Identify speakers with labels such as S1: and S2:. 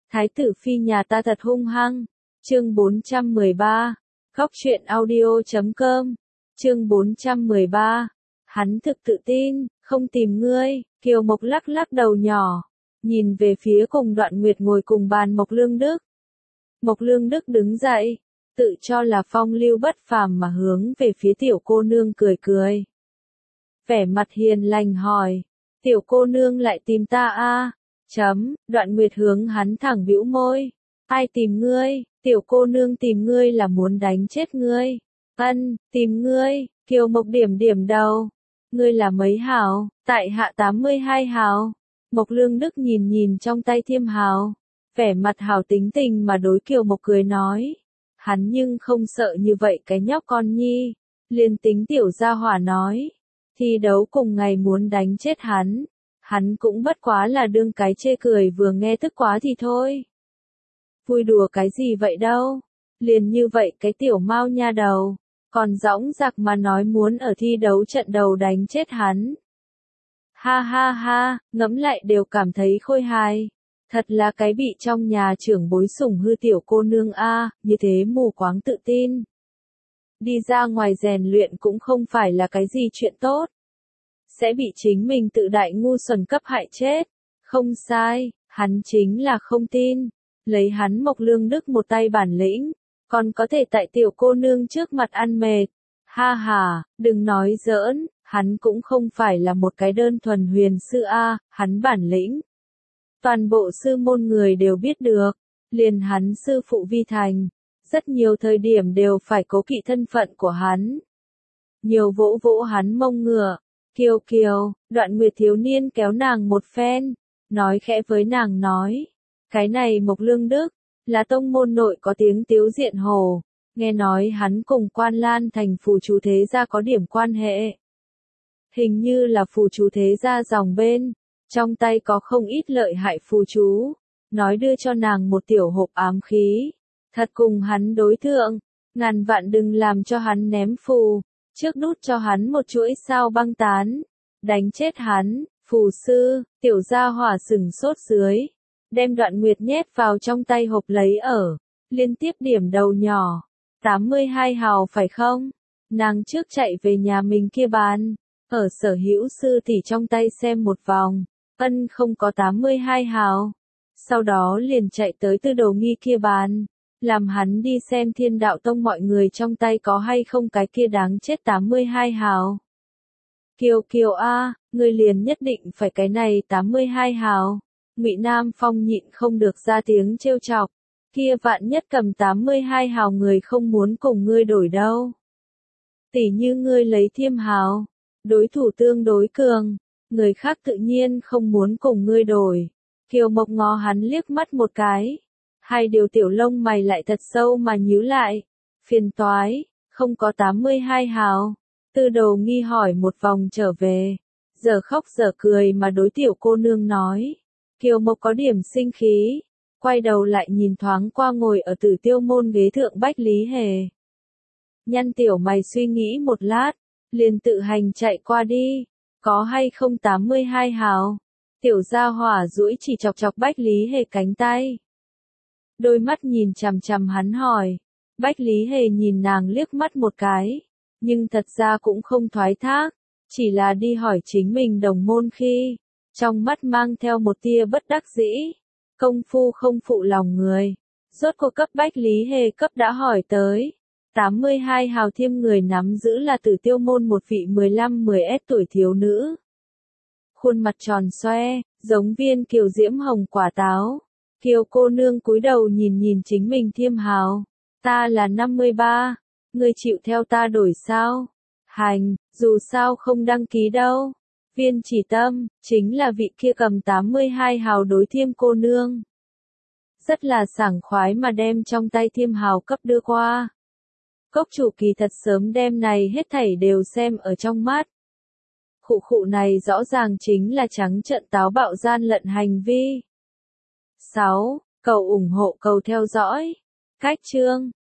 S1: Thái tử phi nhà ta thật hung hăng. Chương 413. Góc truyện audio.com. Chương 413. Hắn thực tự tin, không tìm ngươi. Kiều Mộc lắc lắc đầu nhỏ, nhìn về phía cùng Đoạn Nguyệt ngồi cùng bàn Mộc Lương Đức. Mộc Lương Đức đứng dậy, tự cho là phong lưu bất phàm mà hướng về phía tiểu cô nương cười cười. Vẻ mặt hiền lành hỏi, tiểu cô nương lại tìm ta a? Đoạn Nguyệt hướng hắn thẳng bĩu môi. Ai tìm ngươi? Tiểu cô nương tìm ngươi là muốn đánh chết ngươi. Tìm ngươi. Kiều Mộc điểm điểm đầu. Ngươi là mấy hào? Tại hạ 82 hào. Mộc Lương Đức nhìn nhìn trong tay thiêm hào, vẻ mặt hào tính tình mà đối Kiều Mộc cười nói. Hắn nhưng không sợ như vậy cái nhóc con nhi. Liền tính tiểu gia hỏa nói, thi đấu cùng ngày muốn đánh chết hắn cũng bất quá là đương cái chê cười vừa nghe tức quá thì thôi. Vui đùa cái gì vậy đâu, liền như vậy cái tiểu mao nha đầu, còn dõng dạc mà nói muốn ở thi đấu trận đầu đánh chết hắn. Ha ha ha, ngẫm lại đều cảm thấy khôi hài. Thật là cái bị trong nhà trưởng bối sủng hư tiểu cô nương a, như thế mù quáng tự tin. Đi ra ngoài rèn luyện cũng không phải là cái gì chuyện tốt. Sẽ bị chính mình tự đại ngu xuẩn cấp hại chết. Không sai, hắn chính là không tin. Lấy hắn Mộc Lương Đức một tay bản lĩnh, còn có thể tại tiểu cô nương trước mặt ăn mệt. Ha ha, đừng nói giỡn, hắn cũng không phải là một cái đơn thuần huyền sư a, hắn bản lĩnh. Toàn bộ sư môn người đều biết được, liền hắn sư phụ Vi Thành, rất nhiều thời điểm đều phải cố kỵ thân phận của hắn. Nhiều vỗ vỗ hắn mông ngựa, Kiều Kiều, Đoạn Nguyệt thiếu niên kéo nàng một phen, nói khẽ với nàng nói, cái này Mộc Lương Đức, là tông môn nội có tiếng tiếu diện hồ, nghe nói hắn cùng Quan Lan thành phù chú thế gia có điểm quan hệ. Hình như là phù chú thế gia dòng bên, trong tay có không ít lợi hại phù chú, nói đưa cho nàng một tiểu hộp ám khí, thật cùng hắn đối thượng, ngàn vạn đừng làm cho hắn ném phù, trước đút cho hắn một chuỗi sao băng tán, đánh chết hắn. Phù sư, tiểu gia hỏa sừng sốt dưới, đem Đoạn Nguyệt nhét vào trong tay hộp lấy ở, liên tiếp điểm đầu nhỏ, 82 hào phải không? Nàng trước chạy về nhà mình kia bán, ở Sở Hữu sư tỷ trong tay xem một vòng, không có 82 hào. Sau đó liền chạy tới Tư Đồ Nghi kia bán, làm hắn đi xem Thiên Đạo Tông mọi người trong tay có hay không cái kia đáng chết 82 hào. Kiều Kiều a, ngươi liền nhất định phải cái này 82 hào. Ngụy Nam Phong nhịn không được ra tiếng trêu chọc, kia vạn nhất cầm 82 hào người không muốn cùng ngươi đổi đâu. Tỉ như ngươi lấy Thiêm hào, đối thủ tương đối cường, người khác tự nhiên không muốn cùng ngươi đổi. Kiều Mộc ngó hắn liếc mắt một cái, hai điều tiểu lông mày lại thật sâu mà nhíu lại. Phiền toái, không có 82 hào. Tư Đồ Nghi hỏi một vòng trở về, giờ khóc giờ cười mà đối tiểu cô nương nói. Kiều Mộc có điểm sinh khí, quay đầu lại nhìn thoáng qua ngồi ở Tử Tiêu môn ghế thượng Bách Lý Hề. Nhăn tiểu mày suy nghĩ một lát, liền tự hành chạy qua đi, có hay không 82 hào? Tiểu gia hỏa duỗi chỉ chọc chọc Bách Lý Hề cánh tay. Đôi mắt nhìn chằm chằm hắn hỏi, Bách Lý Hề nhìn nàng liếc mắt một cái, nhưng thật ra cũng không thoái thác, chỉ là đi hỏi chính mình đồng môn khi, trong mắt mang theo một tia bất đắc dĩ, công phu không phụ lòng người. Rốt cuộc cấp Bách Lý Hề cấp đã hỏi tới, 82 hào Thiêm người nắm giữ là Tử Tiêu môn một vị 15-10S tuổi thiếu nữ. Khuôn mặt tròn xoe, giống viên kiều diễm hồng quả táo. Kiều cô nương cúi đầu nhìn nhìn chính mình Thiêm hào. Ta là 53, ngươi chịu theo ta đổi sao? Hành, dù sao không đăng ký đâu. Viên Chỉ Tâm, chính là vị kia cầm 82 hào đối Thiêm cô nương. Rất là sảng khoái mà đem trong tay Thiêm hào cấp đưa qua. Cốc chủ kỳ thật sớm đem này hết thảy đều xem ở trong mắt. Khụ này rõ ràng chính là trắng trợn táo bạo gian lận hành vi. 6. Cầu ủng hộ cầu theo dõi. Cách chương.